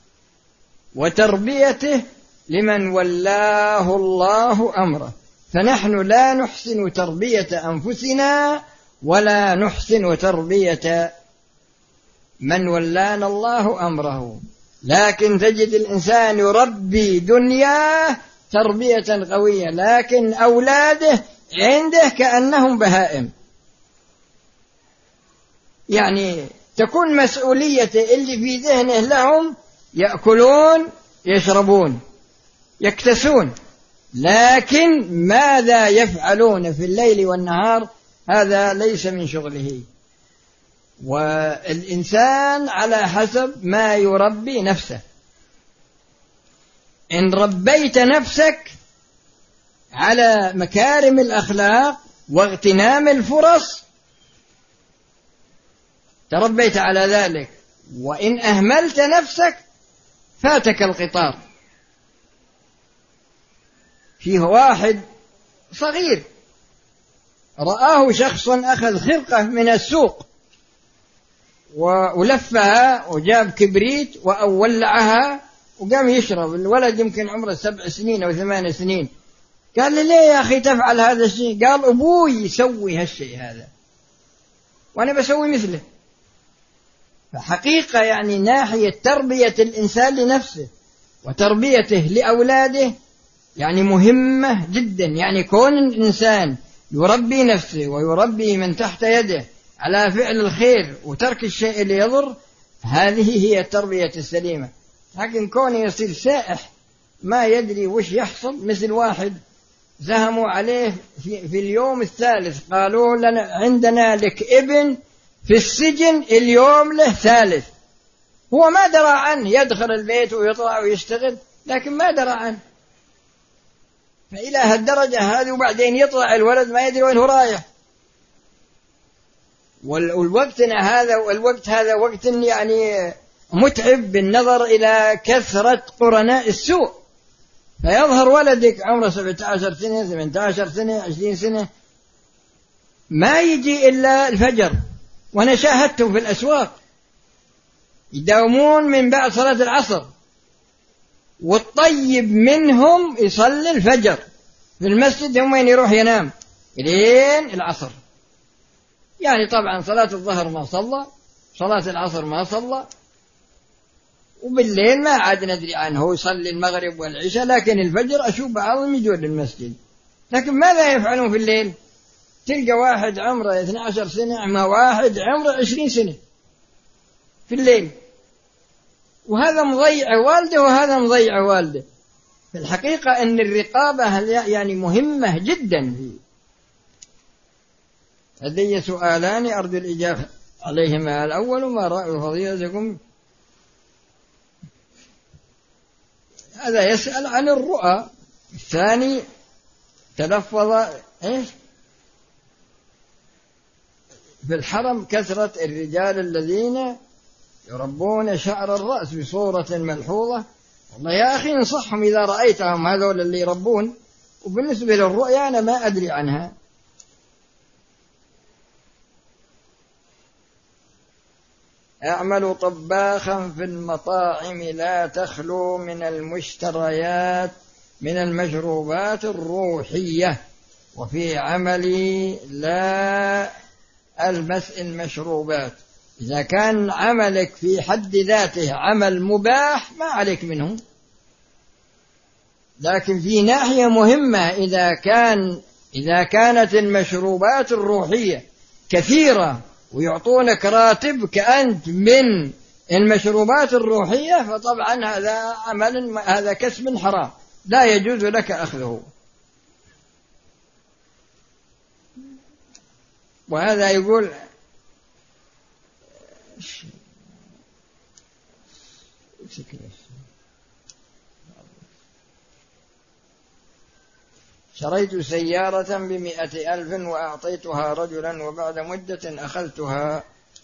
Speaker 2: وتربيته لمن ولاه الله أمره. فنحن لا نحسن تربية أنفسنا ولا نحسن تربية من ولانا الله أمره، لكن تجد الإنسان يربي دنياه تربية قوية، لكن أولاده عنده كأنهم بهائم. يعني تكون مسؤوليته اللي في ذهنه لهم يأكلون يشربون يكتسون، لكن ماذا يفعلون في الليل والنهار هذا ليس من شغله. والإنسان على حسب ما يربي نفسه. إن ربيت نفسك على مكارم الأخلاق واغتنام الفرص تربيت على ذلك، وإن أهملت نفسك فاتك القطار. فيه واحد صغير رآه شخص أخذ خرقة من السوق ولفها وجاب كبريت وولعها وقام يشرب. الولد يمكن عمره سبع سنين أو ثمان سنين. قال لي: ليه يا أخي تفعل هذا الشيء؟ قال: أبوي يسوي هالشيء هذا وأنا بسوي مثله. فحقيقة يعني ناحية تربية الإنسان لنفسه وتربيته لأولاده يعني مهمة جدا. يعني كون الإنسان يربي نفسه ويربي من تحت يده على فعل الخير وترك الشيء اللي يضر، هذه هي التربية السليمة. لكن كونه يصير سائح ما يدري وش يحصل، مثل واحد زهموا عليه في, في اليوم الثالث، قالوا لنا عندنا لك ابن في السجن اليوم له ثالث. هو ما درى عنه، يدخل البيت ويطلع ويشتغل لكن ما درى عنه. فإلى هالدرجة هذه، وبعدين يطلع الولد ما يدري وين هو رايح. والوقتنا هذا والوقت هذا وقت يعني متعب بالنظر إلى كثرة قرناء السوء. فيظهر ولدك عمره سبعة عشر سنة، ثمانية عشر سنة، عشرين سنة، ما يجي إلا الفجر. وأنا شاهدتهم في الأسواق يداومون من بعد صلاة العصر، والطيب منهم يصلي الفجر في المسجد، هم وين يروح ينام لين العصر. يعني طبعا صلاة الظهر ما صلى، صلاة العصر ما صلى، وبالليل ما عاد ندري عنه، هو يصلي المغرب والعشاء، لكن الفجر أشوف بعضهم يجون للمسجد. لكن ماذا يفعلون في الليل؟ تلقى واحد عمره اثني عشر سنة مع واحد عمره عشرين سنة في الليل، وهذا مضيع والده وهذا مضيع والده. في الحقيقة أن الرقابة يعني مهمة جدا. لدي سؤالان أرجو الإجابة عليهما. الأول: ما رأي فضيلتكم؟ هذا يسأل عن الرؤى. الثاني تلفظ إيش في الحرم كثرة الرجال الذين يربون شعر الرأس بصورة ملحوظة. والله يا أخي انصحهم إذا رأيتهم هذول اللي يربون. وبالنسبة للرؤيا أنا ما أدري عنها. أعمل طباخا في المطاعم لا تخلو من المشتريات من المشروبات الروحية، وفي عملي لا ألمس المشروبات. إذا كان عملك في حد ذاته عمل مباح ما عليك منه، لكن في ناحية مهمة، إذا كان إذا كانت المشروبات الروحية كثيرة ويعطونك راتب كأنت من المشروبات الروحية، فطبعا هذا عمل هذا كسب حرام لا يجوز لك أخذه. وهذا يقول شريت سيارة بمئة ألف وأعطيتها رجلا وبعد مدة أخذتها،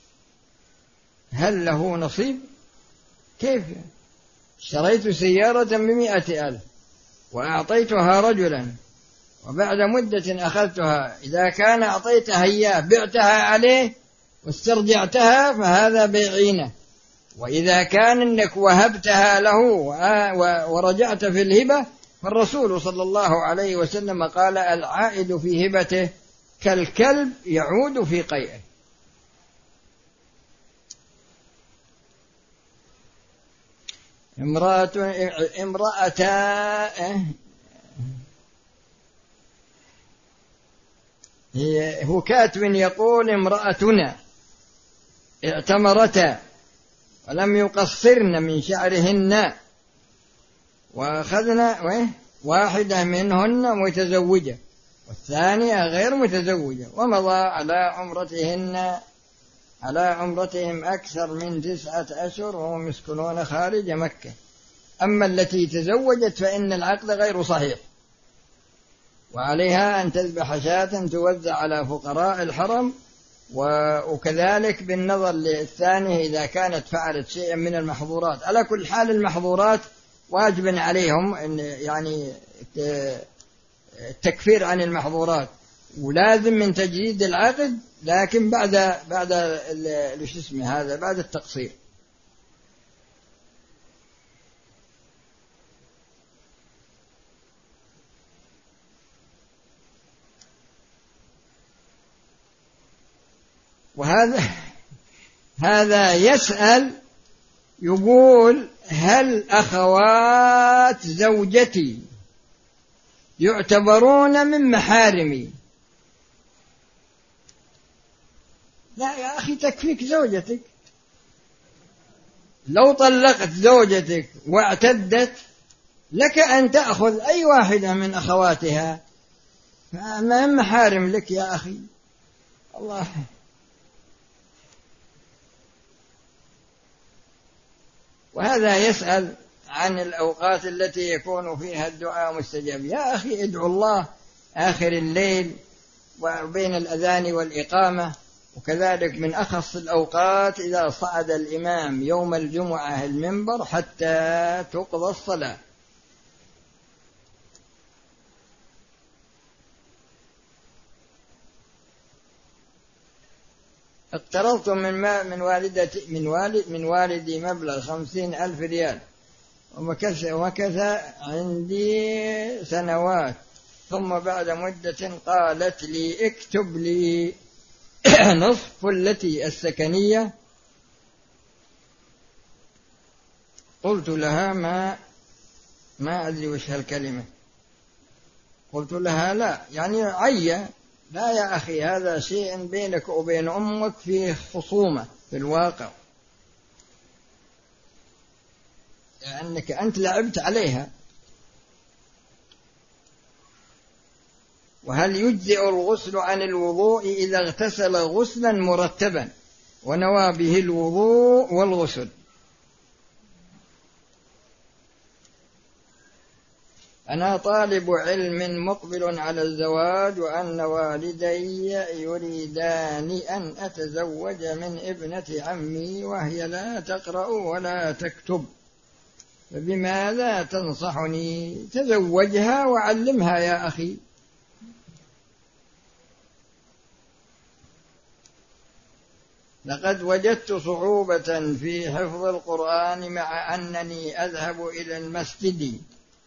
Speaker 2: هل له نصيب؟ كيف؟ شريت سيارة بمئة ألف وأعطيتها رجلا وبعد مدة أخذتها، إذا كان أعطيتها إياه بعتها عليه واسترجعتها فهذا بيعينه. وإذا كان أنك وهبتها له ورجعت في الهبة، فالرسول صلى الله عليه وسلم قال: العائد في هبته كالكلب يعود في قيئه. امرأة امرأة هو كاتب يقول: امرأتنا اعتمرتا ولم يقصرن من شعرهن، وأخذنا واحدة منهن متزوجة والثانية غير متزوجة، ومضى على عمرتهن على عمرتهم أكثر من تسعة أشهر وهم يسكنون خارج مكة. أما التي تزوجت فإن العقد غير صحيح، وعليها أن تذبح شاة توزع على فقراء الحرم، وكذلك بالنظر للثانية إذا كانت فعلت شيئا من المحظورات. على كل حال المحظورات واجب عليهم إن يعني التكفير عن المحظورات، ولازم من تجديد العقد، لكن بعد بعد ايش اسمه هذا بعد التقصير. وهذا هذا يسأل يقول: هل أخوات زوجتي يعتبرون من محارمي؟ لا يا أخي، تكفيك زوجتك. لو طلقت زوجتك واعتدت لك أن تأخذ أي واحدة من أخواتها، فما من محارم لك يا أخي. الله. وهذا يسأل عن الأوقات التي يكون فيها الدعاء مستجاب. يا أخي ادعو الله آخر الليل وبين الأذان والإقامة، وكذلك من أخص الأوقات إذا صعد الإمام يوم الجمعة المنبر حتى تقضى الصلاة. اقترضت من من والدتي من والد من والدي مبلغ خمسين ألف ريال، ومكث ومكث عندي سنوات، ثم بعد مدة قالت لي: اكتب لي نصف التي السكنية. قلت لها ما ما أدري وش هالكلمة. قلت لها: لا يعني عيّة. لا يا أخي، هذا شيء بينك وبين أمك فيه خصومة في الواقع، لأنك أنت لعبت عليها. وهل يجزئ الغسل عن الوضوء إذا اغتسل غسلا مرتبا ونوى به الوضوء والغسل؟ أنا طالب علم مقبل على الزواج، وأن والدي يريدان أن أتزوج من ابنة عمي وهي لا تقرأ ولا تكتب، فبماذا تنصحني؟ تزوجها وعلمها يا أخي. لقد وجدت صعوبة في حفظ القرآن مع أنني أذهب إلى المسجد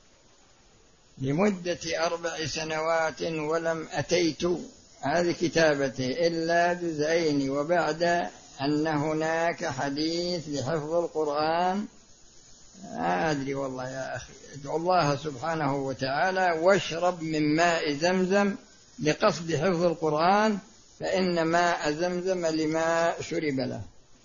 Speaker 2: لمدة أربع سنوات ولم أتيت هذه كتابتي إلا جزئين، وبعد أن هناك حديث لحفظ القرآن ما أدري والله يا أخي. ادعو الله سبحانه وتعالى واشرب من ماء زمزم لقصد حفظ القرآن، فإن ماء زمزم لما شرب له.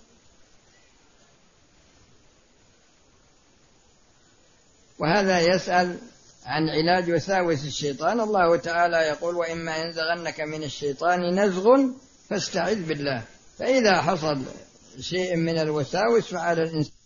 Speaker 2: وهذا يسأل عن علاج وساوس الشيطان. الله تعالى يقول: وإما ينزغنك من الشيطان نزغ فاستعذ بالله. فإذا حصل شيء من الوساوس فعلى الإنسان